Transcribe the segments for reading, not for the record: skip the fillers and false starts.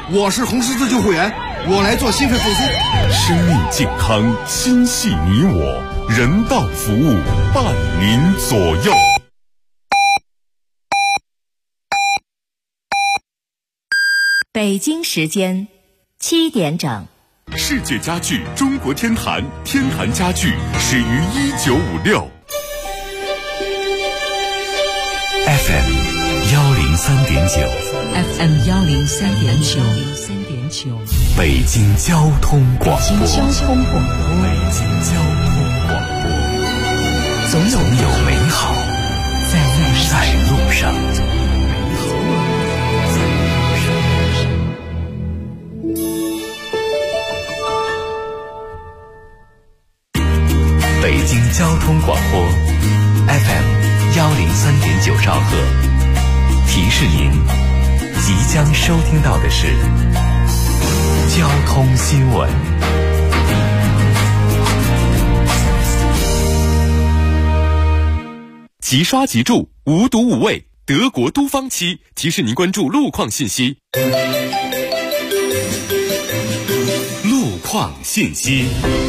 我是红十字救护员，我来做心肺复苏。 生命健康，心系你我，人道服务，伴您左右。 北京时间7点整。 世界家具中国天坛，天坛家具始于1956。 FM 103.9 FM 103.9 北京交通广播。 北京交通广播，总有美好在路上。 北京交通广播 FM 103.9兆赫，提示您即将收听到的是交通新闻。 即刷即住，无毒无畏，德国都方漆提示您关注路况信息。路况信息。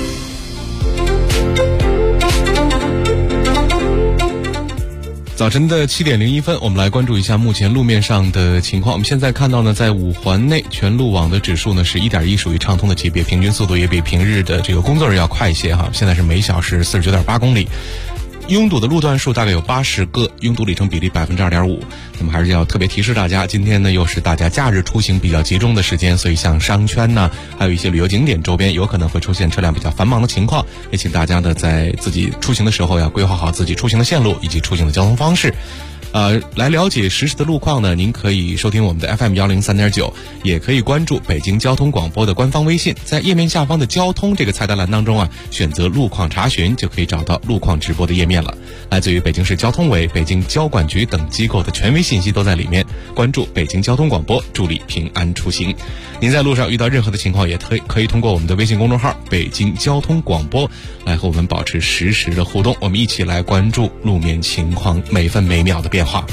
早晨的7点01分，我们来关注一下目前路面上的情况。我们现在看到呢，在5环内全路网的指数呢是 1.1， 属于畅通的级别，平均速度也比平日的这个工作日要快一些哈。现在是每小时49.8公里。拥堵的路段数大概有80个，拥堵里程比例 2.5%。那么还是要特别提示大家，今天呢又是大家假日出行比较集中的时间，所以像商圈呢，还有一些旅游景点周边有可能会出现车辆比较繁忙的情况，也请大家呢在自己出行的时候要规划好自己出行的线路以及出行的交通方式。来了解实时的路况呢，您可以收听我们的 FM 103.9，也可以关注北京交通广播的官方微信，在页面下方的交通这个菜单栏当中啊，选择路况查询就可以找到路况直播的页面了。来自于北京市交通委、北京交管局等机构的权威信息都在里面，关注北京交通广播，助力平安出行。您在路上遇到任何的情况，也可以通过我们的微信公众号北京交通广播来和我们保持实时的互动，我们一起来关注路面情况每分每秒的变化。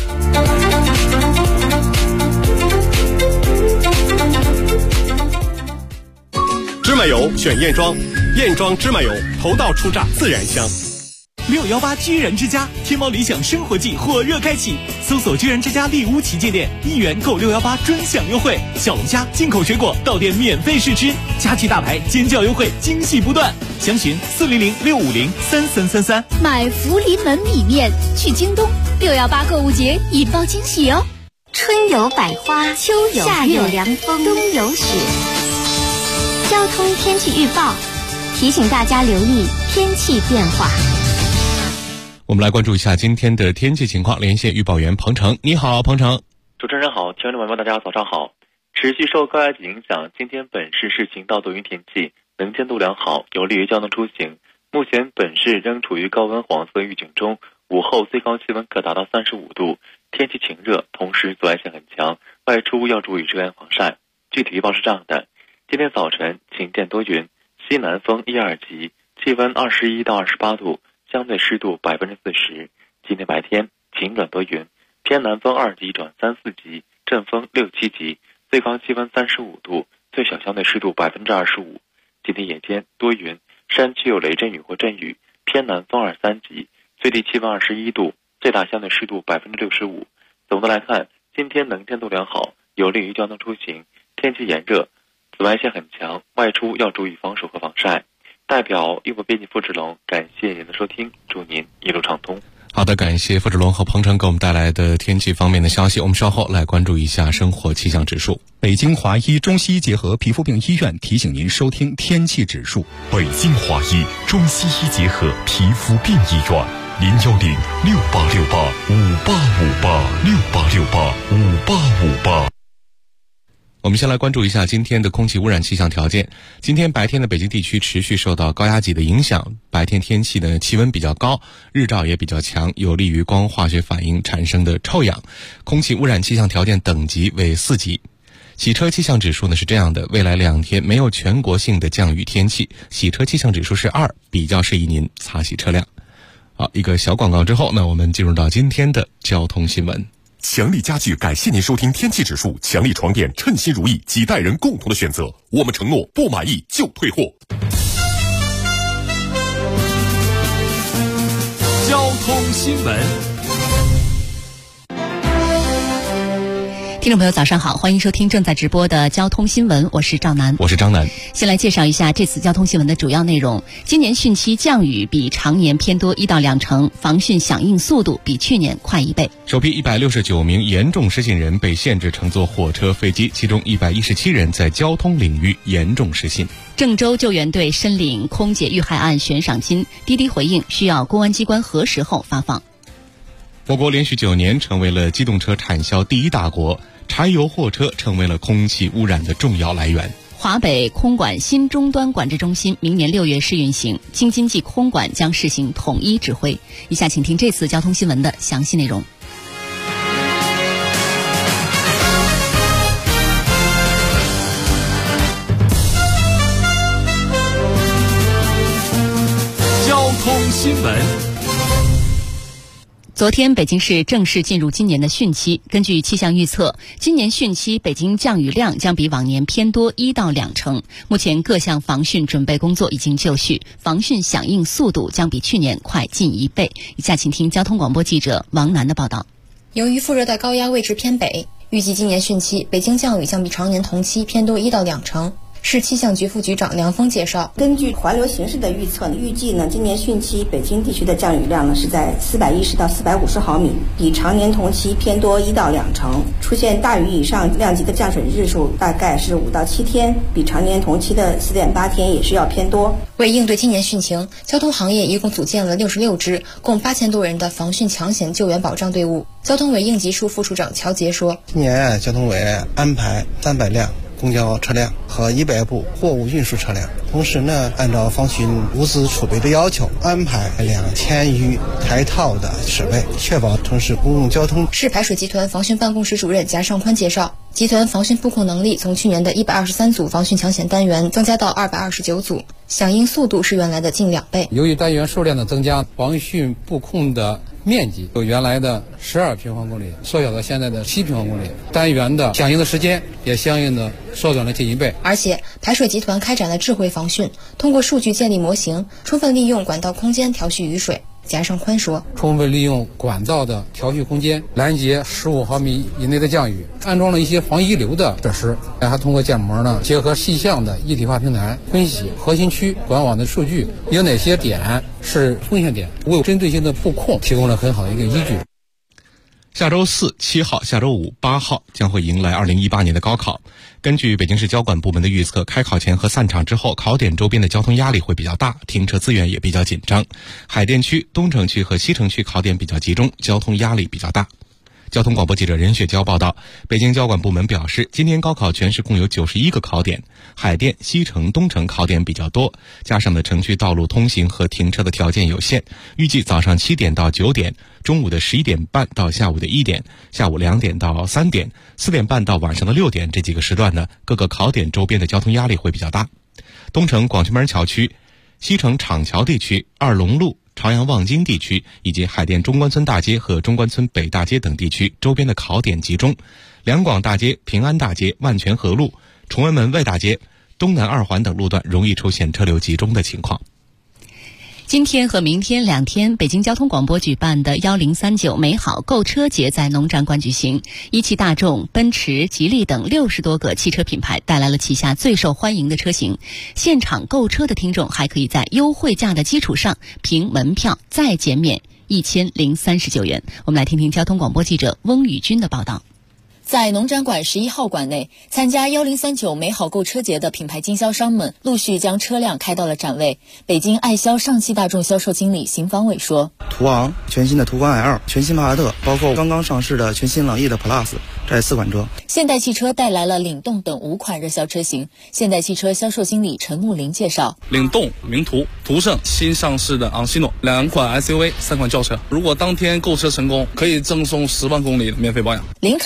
芝麻油选燕庄，燕庄芝麻油头道初榨自然香。 618居然之家天猫理想生活季火热开启，搜索居然之家丽屋旗舰店，1元购618专享优惠，小龙虾进口水果到店免费试吃，佳琦大牌尖叫优惠惊喜不断，详询400-650-3333。 买福临门米面去京东，618购物节引爆惊喜哦！ 春有百花，秋有夏有凉风，冬有雪。交通天气预报提醒大家留意天气变化。 我们来关注一下今天的天气情况，连线预报员彭程。你好，彭程。 主持人好，听众朋友们大家早上好。持续受高压脊影响，今天本市是晴到多云天气，能见度良好，有利于交通出行。目前本市仍处于高温黄色预警中，午后最高气温可达到35度，天气晴热，同时紫外线很强，外出要注意遮阳防晒。具体预报是这样的：今天早晨晴间多云，西南风1、2级，气温21到28度，相对湿度40%。今天白天晴转多云，偏南风2级转3、4级，阵风6、7级，最高气温35度，最小相对湿度25%。今天夜间多云，山区有雷阵雨或阵雨，偏南风2、3级，最低气温21度，最大相对湿度65%。总的来看，今天能见度良好，有利于交通出行，天气炎热，紫外线很强，外出要注意防暑和防晒。代表预报编辑付志龙，感谢您的收听，祝您一路畅通。 好的，感谢付志龙和彭程给我们带来的天气方面的消息。我们稍后来关注一下生活气象指数。 北京华医中西医结合皮肤病医院提醒您收听天气指数。 北京华医中西医结合皮肤病医院，010-6868-5858，6868-5858。 我们先来关注一下今天的空气污染气象条件。今天白天的北京地区持续受到高压脊的影响，白天天气的气温比较高，日照也比较强，有利于光化学反应产生的臭氧。空气污染气象条件等级为4级。洗车气象指数呢是这样的，未来2天没有全国性的降雨天气，洗车气象指数是2，比较适宜您擦洗车辆。好，一个小广告之后，那我们进入到今天的交通新闻。 强力家具感谢您收听天气指数，强力床垫称心如意，几代人共同的选择。我们承诺不满意就退货。 交通新闻。 听众朋友早上好，欢迎收听正在直播的交通新闻，我是赵楠。 我是张楠。 先来介绍一下这次交通新闻的主要内容。今年汛期降雨比常年偏多1到2成，防汛响应速度比去年快1倍。 首批169名严重失信人被限制乘坐火车飞机，其中117人在交通领域严重失信。 郑州救援队申领空姐遇害案悬赏金，滴滴回应需要公安机关核实后发放。 我国连续9年成为了机动车产销第一大国，柴油货车成为了空气污染的重要来源。 华北空管新终端管制中心明年6月试运行，京津冀空管将试行统一指挥。以下请听这次交通新闻的详细内容。 交通新闻。 昨天，北京市正式进入今年的汛期。根据气象预测，今年汛期北京降雨量将比往年偏多1到2成。目前各项防汛准备工作已经就绪，防汛响应速度将比去年快近1倍。以下请听交通广播记者王楠的报道。 由于副热带高压位置偏北，预计今年汛期北京降雨将比常年同期偏多1到2成。市气象局副局长梁峰介绍， 根据环流形势的预测，预计今年汛期北京地区的降雨量是在410到450毫米，比常年同期偏多1到2成。出现大雨以上量级的降水日数大概是5到7天，比常年同期的4.8天也是要偏多。 为应对今年汛情，交通行业一共组建了66支共8000多人的防汛抢险救援保障队伍。交通委应急处副处长乔杰说， 今年交通委安排300辆公交车辆和100部货物运输车辆，同时按照防汛物资储备的要求，安排2000余台套的设备，确保城市公共交通。 市排水集团防汛办公室主任贾尚宽介绍，集团防汛布控能力从去年的123组防汛抢险单元增加到229组，响应速度是原来的近2倍。 由于单元数量的增加，防汛布控的面积由原来的12平方公里缩小到现在的7平方公里，单元的响应的时间也相应的缩短了近1倍。 而且排水集团开展了智慧防汛，通过数据建立模型，充分利用管道空间调蓄雨水。贾尚宽说， 充分利用管道的调蓄空间，拦截15毫米以内的降雨，安装了一些防遗留的设施，还通过建模结合气象的一体化平台，分析核心区管网的数据，有哪些点是风险点，为针对性的布控提供了很好的一个依据。 下周4、7号、下周5、8号将会迎来2018年的高考。根据北京市交管部门的预测，开考前和散场之后，考点周边的交通压力会比较大，停车资源也比较紧张。海淀区、东城区和西城区考点比较集中，交通压力比较大。交通广播记者任雪娇报道，北京交管部门表示，今年高考全市共有91个考点，海淀、西城、东城考点比较多，加上城区道路通行和停车的条件有限，预计早上7点到9点，中午的11点半到下午的1点，下午2点到3点，4点半到晚上的6点这几个时段各个考点周边的交通压力会比较大。东城广渠门桥区、西城厂桥地区、二龙路、朝阳望京地区以及海淀中关村大街和中关村北大街等地区周边的考点集中，两广大街、平安大街、万泉河路、崇文门外大街、东南2环等路段容易出现车流集中的情况。 今天和明天2天，北京交通广播举办的1039美好购车节在农展馆举行。一汽大众、奔驰、吉利等60多个汽车品牌带来了旗下最受欢迎的车型。现场购车的听众还可以在优惠价的基础上，凭门票再减免1039元。我们来听听交通广播记者翁宇军的报道。 在农展馆11号馆内，参加1039美好购车节的品牌经销商们陆续将车辆开到了展位。北京爱销上汽大众销售经理邢方伟说， 途昂、全新的途观 L、全新帕萨特，包括刚刚上市的全新朗逸的 Plus， 这4款车。 现代汽车带来了领动等5款热销车型。现代汽车销售经理陈木林介绍， 领动、名图、途胜、新上市的昂希诺2款 SUV、3款轿车，如果当天购车成功，可以赠送10万公里的免费保养。 林肯带来的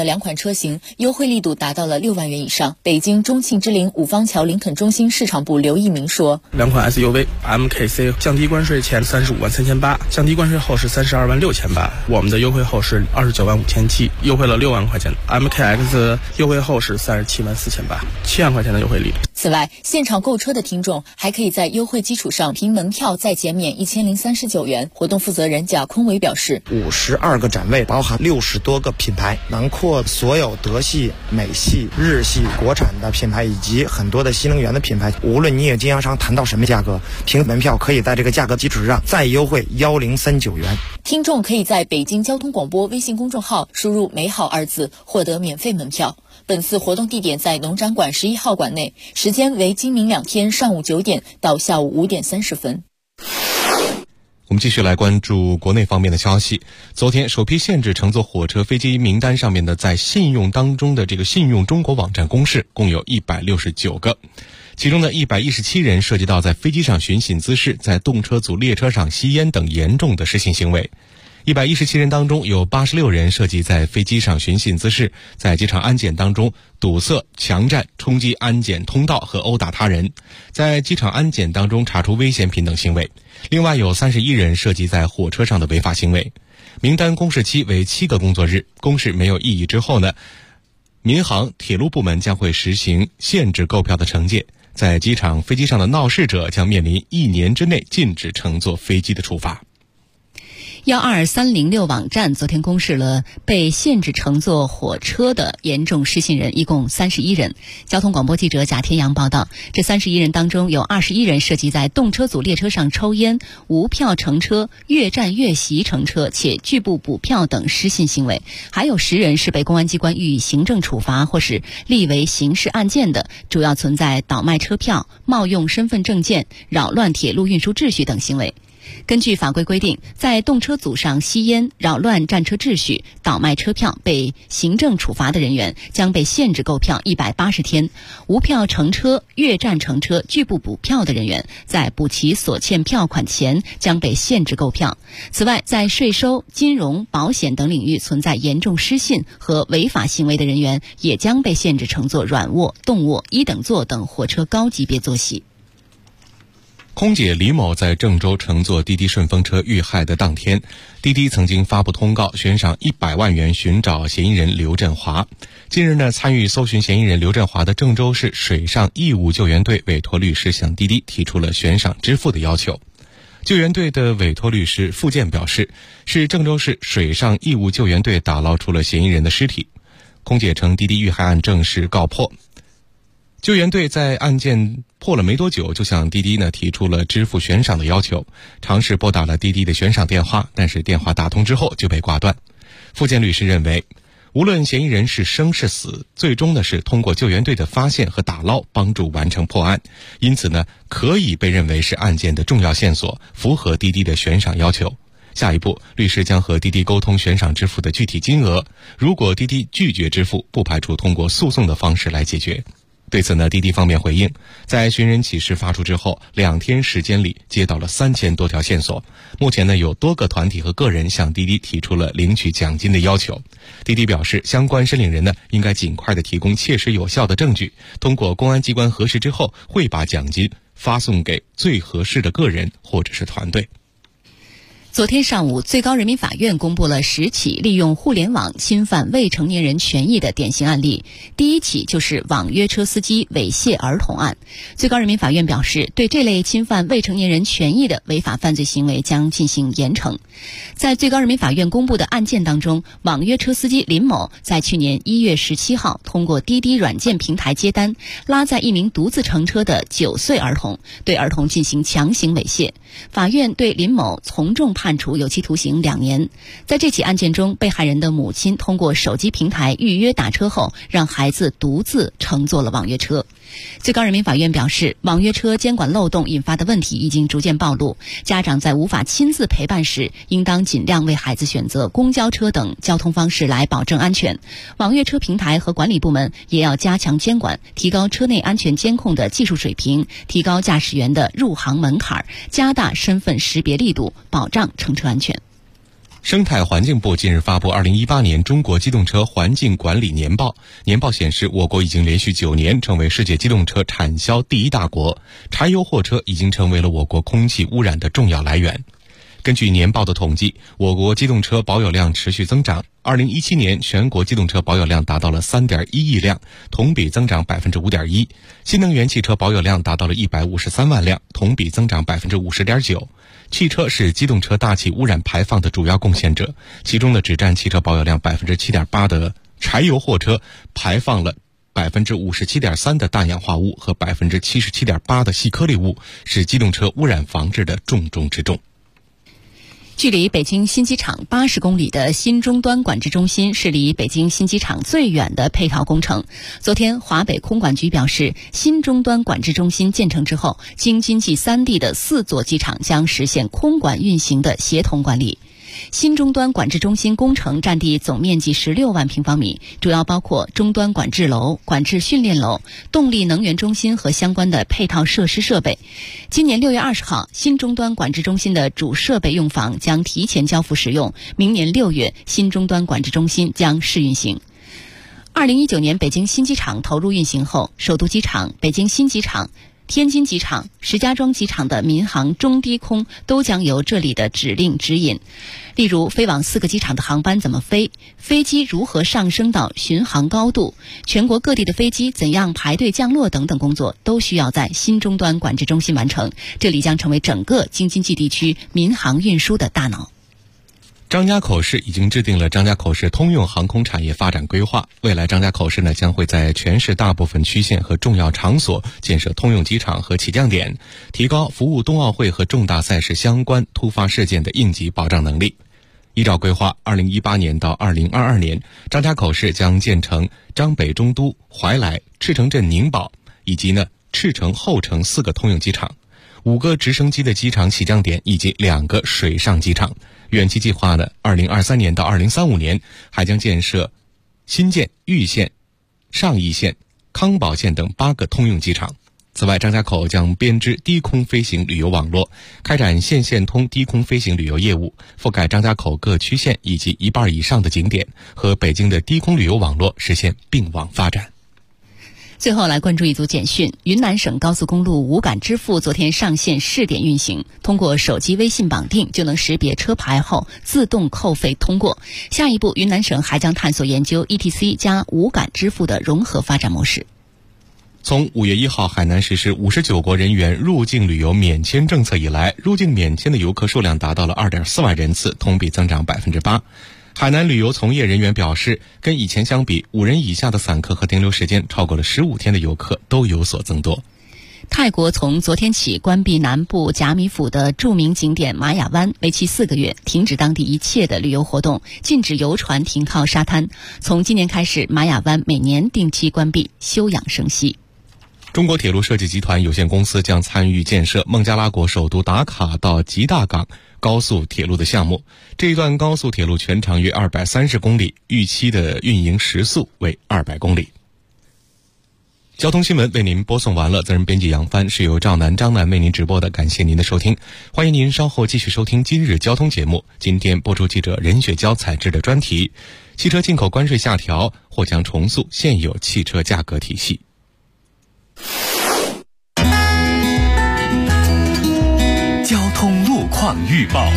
的2款车型优惠力度达到了6万元以上。北京中庆之陵五方桥林肯中心市场部刘一鸣说 ，2款 SUV MKC 降低关税前35万3800，降低关税后是32万6800，我们的优惠后是29万5700，优惠了6万块钱。MKX 优惠后是37万4800，7万块钱的优惠力度。 此外，现场购车的听众还可以在优惠基础上凭门票再减免1039元。活动负责人贾坤伟表示 ，52个展位，包含60多个品牌，囊括所有德系、美系、日系、国产的品牌以及很多的新能源的品牌。无论你也经销商谈到什么价格，凭门票可以在这个价格基础上再优惠1039元。 听众可以在北京交通广播微信公众号输入美好2字获得免费门票。本次活动地点在农展馆11号馆内，时间为今明2天上午9点到下午5点30分。 我们继续来关注国内方面的消息。昨天，首批限制乘坐火车、飞机名单上面的在信用当中的这个信用中国网站公示共有169个，其中的117人涉及到在飞机上寻衅滋事、在动车组列车上吸烟等严重的失信行为。117人当中有86人涉及在飞机上寻衅滋事，在机场安检当中堵塞、强占、冲击安检通道和殴打他人，在机场安检当中查出危险品等行为。另外有31人涉及在火车上的违法行为。名单公示期为7个工作日，公示没有异议之后呢，民航铁路部门将会实行限制购票的惩戒，在机场飞机上的闹事者将面临1年之内禁止乘坐飞机的处罚。 12306网站昨天公示了被限制乘坐火车的严重失信人，一共31人。交通广播记者贾天阳报道，这31人当中有21人涉及在动车组列车上抽烟、无票乘车、越站越席乘车且拒不补票等失信行为，还有10人是被公安机关予以行政处罚或是立为刑事案件的，主要存在倒卖车票、冒用身份证件、扰乱铁路运输秩序等行为。根据法规规定，在动车组上吸烟、扰乱战车秩序、倒卖车票被行政处罚的人员将被限制购票180天；无票乘车、越站乘车、拒不补票的人员在补齐所欠票款前将被限制购票。此外，在税收、金融、保险等领域存在严重失信和违法行为的人员也将被限制乘坐软卧、动卧、1等座等火车高级别座席。 空姐李某在郑州乘坐滴滴顺风车遇害的当天，滴滴曾经发布通告悬赏100万元寻找嫌疑人刘振华。近日呢，参与搜寻嫌疑人刘振华的郑州市水上义务救援队委托律师向滴滴提出了悬赏支付的要求。救援队的委托律师付健表示，是郑州市水上义务救援队打捞出了嫌疑人的尸体。空姐称滴滴遇害案正式告破。救援队在案件破了没多久，就向滴滴呢提出了支付悬赏的要求，尝试拨打了滴滴的悬赏电话，但是电话打通之后就被挂断。付健律师认为，无论嫌疑人是生是死，最终呢是通过救援队的发现和打捞帮助完成破案，因此呢可以被认为是案件的重要线索，符合滴滴的悬赏要求。下一步，律师将和滴滴沟通悬赏支付的具体金额，如果滴滴拒绝支付，不排除通过诉讼的方式来解决。对此呢，滴滴方面回应，在寻人启事发出之后，2天时间里接到了3000多条线索。目前呢，有多个团体和个人向滴滴提出了领取奖金的要求。滴滴表示，相关申领人呢，应该尽快的提供切实有效的证据，通过公安机关核实之后，会把奖金发送给最合适的个人或者是团队。 昨天上午，最高人民法院公布了10起利用互联网侵犯未成年人权益的典型案例。第一起就是网约车司机猥亵儿童案。最高人民法院表示，对这类侵犯未成年人权益的违法犯罪行为将进行严惩。在最高人民法院公布的案件当中，网约车司机林某在去年1月17号通过滴滴软件平台接单，拉载一名独自乘车的9岁儿童，对儿童进行强行猥亵。法院对林某从重判处有期徒刑2年。在这起案件中，被害人的母亲通过手机平台预约打车后，让孩子独自乘坐了网约车。最高人民法院表示，网约车监管漏洞引发的问题已经逐渐暴露，家长在无法亲自陪伴时，应当尽量为孩子选择公交车等交通方式来保证安全。网约车平台和管理部门也要加强监管，提高车内安全监控的技术水平，提高驾驶员的入行门槛，加大身份识别力度，保障乘车安全。 生态环境部近日发布2018年中国机动车环境管理年报。年报显示，我国已经连续9年成为世界机动车产销第1大国，柴油货车已经成为了我国空气污染的重要来源。根据年报的统计，我国机动车保有量持续增长。2017年全国机动车保有量达到了 3.1 亿辆，同比增长 5.1%。新能源汽车保有量达到了153万辆，同比增长 50.9%。汽车是机动车大气污染排放的主要贡献者，其中呢，只占汽车保有量 7.8% 的柴油货车排放了 57.3% 的氮氧化物和 77.8% 的细颗粒物，是机动车污染防治的重中之重。 距离北京新机场80公里的新终端管制中心是离北京新机场最远的配套工程。昨天，华北空管局表示，新终端管制中心建成之后，京津冀3地的4座机场将实现空管运行的协同管理。新终端管制中心工程占地总面积16万平方米，主要包括终端管制楼、管制训练楼、动力能源中心和相关的配套设施设备。今年6月20号，新终端管制中心的主设备用房将提前交付使用，明年6月，新终端管制中心将试运行。2019年北京新机场投入运行后，首都机场、北京新机场、天津机场、石家庄机场的民航中低空都将由这里的指令指引，例如飞往4个机场的航班怎么飞，飞机如何上升到巡航高度，全国各地的飞机怎样排队降落等等工作，都需要在新终端管制中心完成。这里将成为整个京津冀地区民航运输的大脑。 张家口市已经制定了张家口市通用航空产业发展规划，未来张家口市呢将会在全市大部分区县和重要场所建设通用机场和起降点，提高服务冬奥会和重大赛事相关突发事件的应急保障能力。依照规划，2018年到2022年，张家口市将建成张北中都、怀来、赤城镇宁宝以及赤城后城4个通用机场，5个直升机的机场起降点以及2个水上机场。远期计划的2023年到2035年还将建设新建玉县、上义县、康保县等8个通用机场。此外，张家口将编织低空飞行旅游网络，开展线通低空飞行旅游业务，覆盖张家口各区县以及1半以上的景点，和北京的低空旅游网络实现并网发展。 最后来关注一组简讯。云南省高速公路无感支付昨天上线试点运行，通过手机微信绑定就能识别车牌后自动扣费通过。下一步，云南省还将探索研究 ETC 加无感支付的融合发展模式。 从5月1号海南实施59国人员入境旅游免签政策以来，入境免签的游客数量达到了 2.4 万人次，同比增长 8%。海南旅游从业人员表示，跟以前相比，5人以下的散客和停留时间超过了15天的游客都有所增多。 泰国从昨天起关闭南部甲米府的著名景点玛雅湾，为期4个月，停止当地一切的旅游活动，禁止游船停靠沙滩。从今年开始，玛雅湾每年定期关闭，休养生息。 中国铁路设计集团有限公司将参与建设孟加拉国首都达卡到吉大港高速铁路的项目。这一段高速铁路全长约230公里，预期的运营时速为200公里。交通新闻为您播送完了，责任编辑杨帆，是由张楠为您直播的，感谢您的收听。欢迎您稍后继续收听今日交通节目。今天播出记者任雪娇采制的专题：汽车进口关税下调或将重塑现有汽车价格体系。 交通路况预报。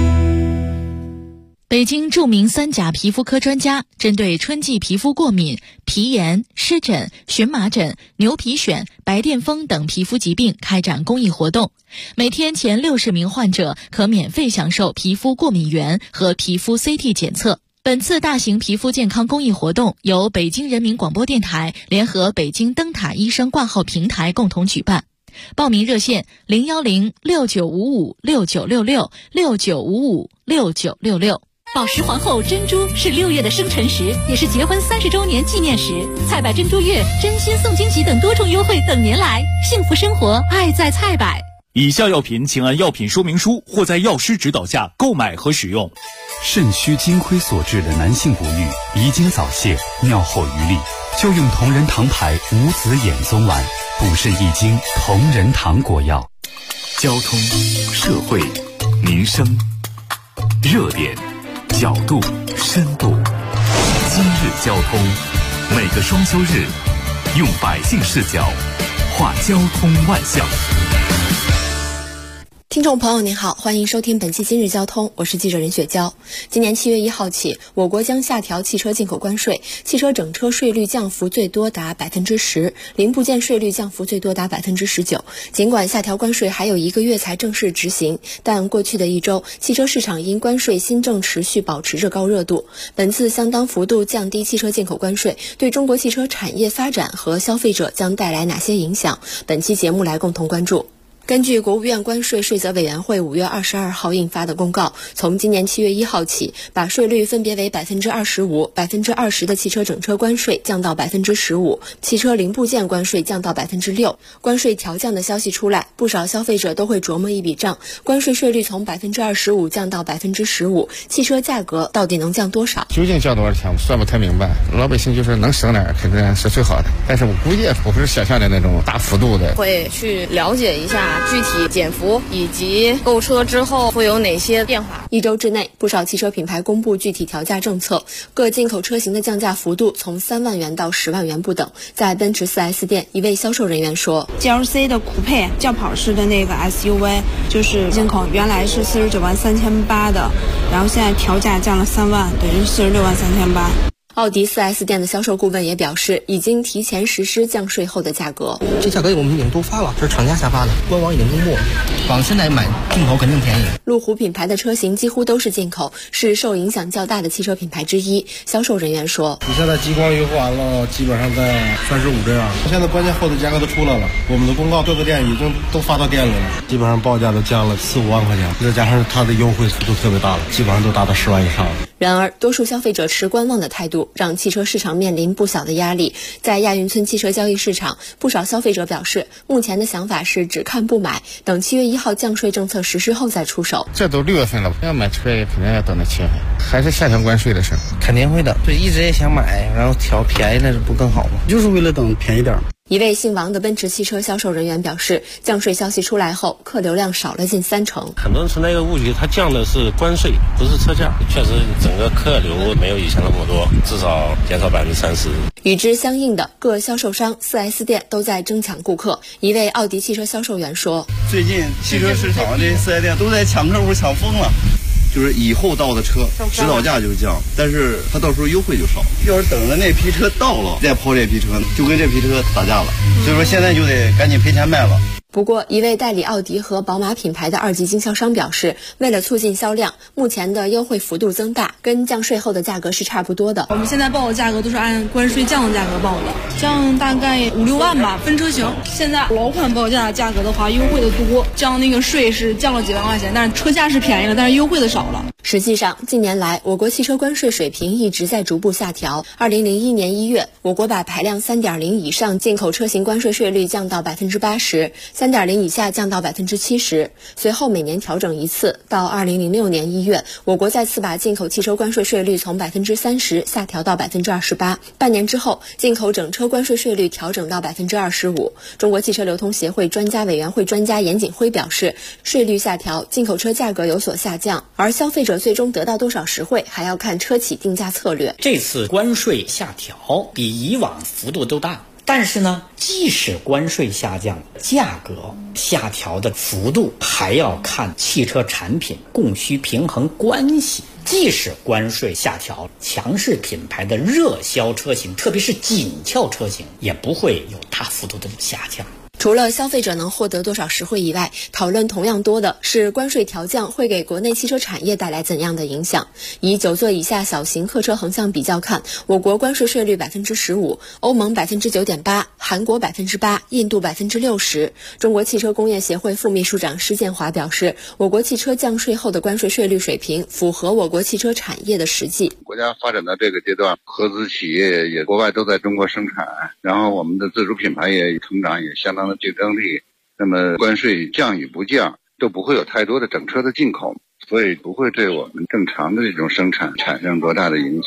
北京著名3甲皮肤科专家针对春季皮肤过敏、皮炎、湿疹、荨麻疹、牛皮癣、白癜风等皮肤疾病开展公益活动，每天前60名患者可免费享受皮肤过敏原和皮肤 CT 检测。本次大型皮肤健康公益活动由北京人民广播电台联合北京灯塔医生挂号平台共同举办。报名热线010-6955-6966 6955-6966。 宝石皇后珍珠是6月的生辰时，也是结婚30周年纪念时。菜百珍珠月、真心送惊喜等多重优惠等您来，幸福生活，爱在菜百。 以下药品请按药品说明书或在药师指导下购买和使用。 肾虚精亏所致的男性不育、遗精早泄、尿后余力，就用同仁堂牌无籽眼松丸，补肾益精，同仁堂果药。 交通、社会、民生热点角度、深度。今日交通，每个双休日，用百姓视角话交通万象。 听众朋友您好，欢迎收听本期今日交通，我是记者任雪娇。今年7月1号起，我国将下调汽车进口关税，汽车整车税率降幅最多达 10%， 零部件税率降幅最多达 19%。 尽管下调关税还有1个月才正式执行，但过去的1周，汽车市场因关税新政持续保持着高热度。本次相当幅度降低汽车进口关税，对中国汽车产业发展和消费者将带来哪些影响？本期节目来共同关注。根据国务院关税税则委员会5月22号印发的公告，从今年7月1号起，把税率分别为 25%、20% 的汽车整车关税降到 15%， 汽车零部件关税降到 6%。 关税调降的消息出来，不少消费者都会琢磨一笔账，关税税率从 25% 降到 15%， 汽车价格到底能降多少？ 究竟降多少钱算不太明白，老百姓就是能省点肯定是最好的，但是我估计也不是想象的那种大幅度的。 会去了解一下具体减幅以及购车之后会有哪些变化。 1周之内，不少汽车品牌公布具体调价政策，各进口车型的降价幅度从3万元到10万元不等。在奔驰 4S 店，一位销售人员说 GLC 的酷配轿跑式的那个 SUV 就是进口原来是49.38万的，然后现在调价降了3万，等于46.38万。 奥迪 4S 店的销售顾问也表示，已经提前实施降税后的价格。 这价格我们已经都发了，这是厂家下发的，官网已经公布。仿现在买进口肯定便宜。 路虎品牌的车型几乎都是进口，是受影响较大的汽车品牌之一。销售人员说， 你现在极光优惠完了，基本上在35这样。现在关键后的价格都出来了，我们的公告各个店已经都发到店里了，基本上报价都降了4-5万块钱，再加上它的优惠速度特别大了，基本上都达到10万以上了。 然而，多数消费者持观望的态度，让汽车市场面临不小的压力。在亚运村汽车交易市场，不少消费者表示，目前的想法是只看不买，等7月1号降税政策实施后再出手。 这都6月份了，要买车也肯定要等到7月份，还是下调关税的事儿， 肯定会的。对，一直也想买，然后调便宜了，这不更好吗？ 就是为了等便宜点。 一位姓王的奔驰汽车销售人员表示，降税消息出来后，客流量少了近30%。 很多人存在一个误区，它降的是关税，不是车价。确实，整个客流没有以前那么多，至少减少30%。 与之相应的，各销售商 4S 店都在争抢顾客。一位奥迪汽车销售员说， 最近汽车市场这些 4S 店都在抢客户，抢疯了。就是以后到的车指导价就降，但是他到时候优惠就少。要是等着那批车到了再抛这批车，就跟这批车打架了。所以说现在就得赶紧赔钱卖了。 不过，一位代理奥迪和宝马品牌的2级经销商表示，为了促进销量，目前的优惠幅度增大，跟降税后的价格是差不多的。 我们现在报的价格都是按关税降的价格报的，降大概5-6万吧，分车型。现在老款报价价格的话，优惠的多，降那个税是降了几万块钱，但是车价是便宜了，但是优惠的少了。 实际上，近年来我国汽车关税水平一直在逐步下调。2001年1月，我国把排量 3.0 以上进口车型关税税率降到 80%， 3.0 以下降到 70%， 随后每年调整一次。到2006年1月，我国再次把进口汽车关税税率从 30% 下调到 28%。半年之后，进口整车关税税率调整到 25%。中国汽车流通协会专家委员会专家严锦辉表示，税率下调，进口车价格有所下降，而消费者最终得到多少实惠，还要看车企定价策略。 这次关税下调比以往幅度都大，但是呢，即使关税下降，价格下调的幅度还要看汽车产品供需平衡关系。即使关税下调，强势品牌的热销车型，特别是紧俏车型，也不会有大幅度的下降。 除了消费者能获得多少实惠以外，讨论同样多的是关税调降会给国内汽车产业带来怎样的影响。以9座以下小型客车横向比较看，我国关税税率 15%， 欧盟 9.8%， 韩国 8%， 印度 60%。中国汽车工业协会副秘书长施建华表示，我国汽车降税后的关税税率水平符合我国汽车产业的实际。 国家发展到这个阶段，合资企业也国外都在中国生产，然后我们的自主品牌也成长，也相当的竞争力，那么关税降与不降都不会有太多的整车的进口，所以不会对我们正常的这种生产产生多大的影响。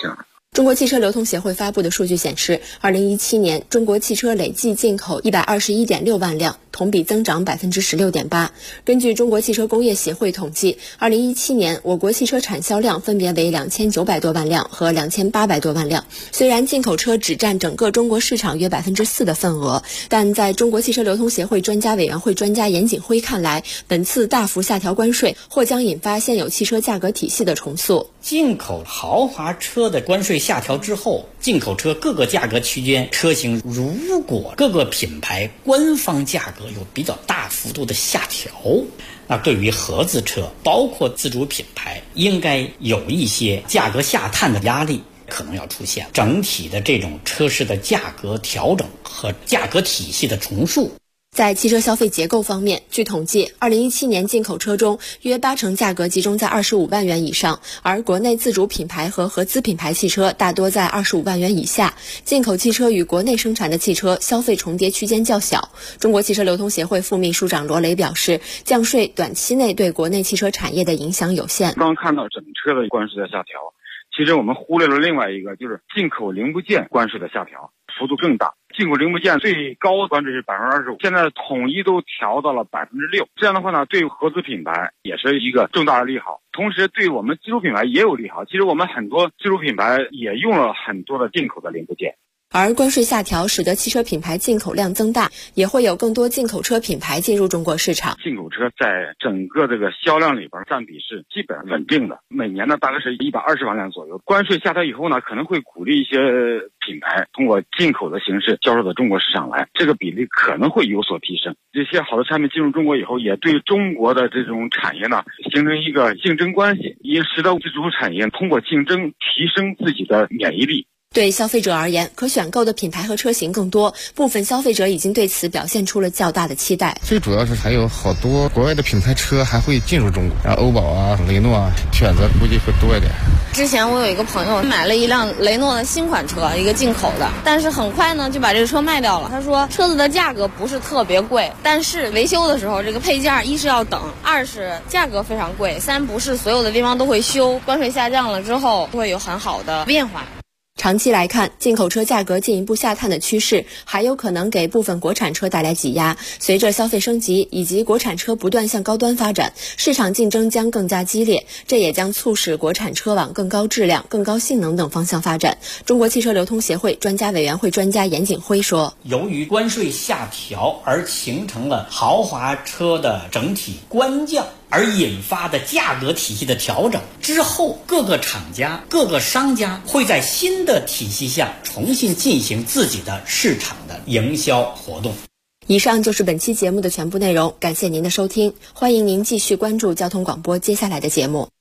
中国汽车流通协会发布的数据显示，2017年中国汽车累计进口121.6万辆，同比增长16.8%。根据中国汽车工业协会统计，2017年我国汽车产销量分别为2900多万辆和2800多万辆。虽然进口车只占整个中国市场约4%的份额，但在中国汽车流通协会专家委员会专家严锦辉看来，本次大幅下调关税或将引发现有汽车价格体系的重塑。 进口豪华车的关税下调之后，进口车各个价格区间车型如果各个品牌官方价格有比较大幅度的下调，那对于合资车包括自主品牌应该有一些价格下探的压力可能要出现，整体的这种车市的价格调整和价格体系的重塑。 在汽车消费结构方面，据统计，2017年进口车中约80%价格集中在25万元以上，而国内自主品牌和合资品牌汽车大多在25万元以下。进口汽车与国内生产的汽车消费重叠区间较小。中国汽车流通协会副秘书长罗雷表示，降税短期内对国内汽车产业的影响有限。 刚看到整车的关税的下调，其实我们忽略了另外一个，就是进口零部件关税的下调幅度更大。进口零部件最高关税是25%，现在统一都调到了6%。这样的话呢，对合资品牌也是一个重大的利好，同时对我们自主品牌也有利好。其实我们很多自主品牌也用了很多的进口的零部件。 而关税下调使得汽车品牌进口量增大，也会有更多进口车品牌进入中国市场。 进口车在整个这个销量里边占比是基本上稳定的，每年呢大概是120万辆左右。关税下调以后呢，可能会鼓励一些品牌通过进口的形式销售到中国市场来，这个比例可能会有所提升。这些好的产品进入中国以后，也对中国的这种产业呢形成一个竞争关系，也使得自主产业通过竞争提升自己的免疫力。 对消费者而言，可选购的品牌和车型更多，部分消费者已经对此表现出了较大的期待。 最主要是还有好多国外的品牌车还会进入中国，然后欧宝啊、雷诺啊，选择估计会多一点。 之前我有一个朋友买了一辆雷诺的新款车，一个进口的，但是很快呢就把这个车卖掉了。他说车子的价格不是特别贵，但是维修的时候这个配件一是要等，二是价格非常贵，三不是所有的地方都会修。关税下降了之后会有很好的变化。 长期来看，进口车价格进一步下探的趋势还有可能给部分国产车带来挤压。随着消费升级以及国产车不断向高端发展，市场竞争将更加激烈，这也将促使国产车往更高质量、更高性能等方向发展。中国汽车流通协会专家委员会专家严锦辉说， 由于关税下调而形成了豪华车的整体官降，而引发的价格体系的调整之后，各个厂家、各个商家会在新的体系下重新进行自己的市场的营销活动。 以上就是本期节目的全部内容，感谢您的收听，欢迎您继续关注交通广播接下来的节目。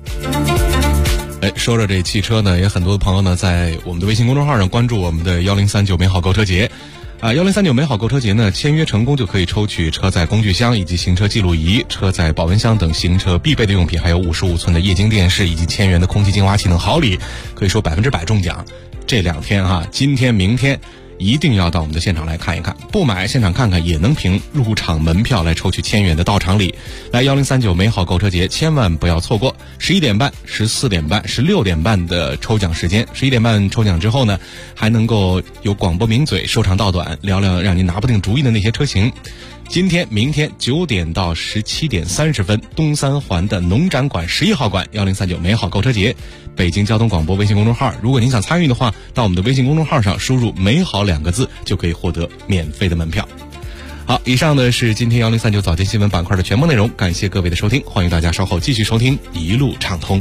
说着这汽车呢，也很多的朋友呢在我们的微信公众号上关注我们的1039美好购车节。1039美好购车节呢，签约成功就可以抽取车载工具箱以及行车记录仪、车载保温箱等行车必备的用品，还有55寸的液晶电视以及1000元的空气净化器等好礼，可以说100%中奖。这2天今天、明天一定要到我们的现场来看一看，不买现场看看也能凭入场门票来抽取1000元的到场礼。来1039美好购车节千万不要错过，11点半、14点半、16点半的抽奖时间。11点半抽奖之后呢，还能够有广播名嘴说长道短，聊聊让您拿不定主意的那些车型。今天、明天9点到17点30分，东三环的农展馆11号馆1039美好购车节，北京交通广播微信公众号。如果您想参与的话，到我们的微信公众号上输入美好2个字，就可以获得免费的门票。好，以上的是今天1039早间新闻板块的全部内容，感谢各位的收听，欢迎大家稍后继续收听一路畅通。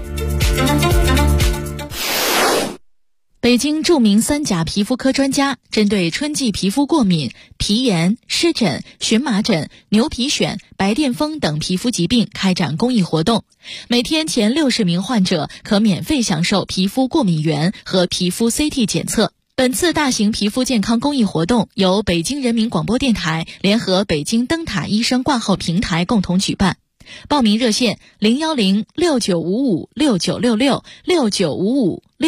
北京著名3甲皮肤科专家针对春季皮肤过敏、皮炎、湿疹、荨麻疹、牛皮癣、白癜风等皮肤疾病开展公益活动，每天前60名患者可免费享受皮肤过敏原和皮肤 CT 检测。本次大型皮肤健康公益活动由北京人民广播电台联合北京灯塔医生挂号平台共同举办。报名热线：010695569666955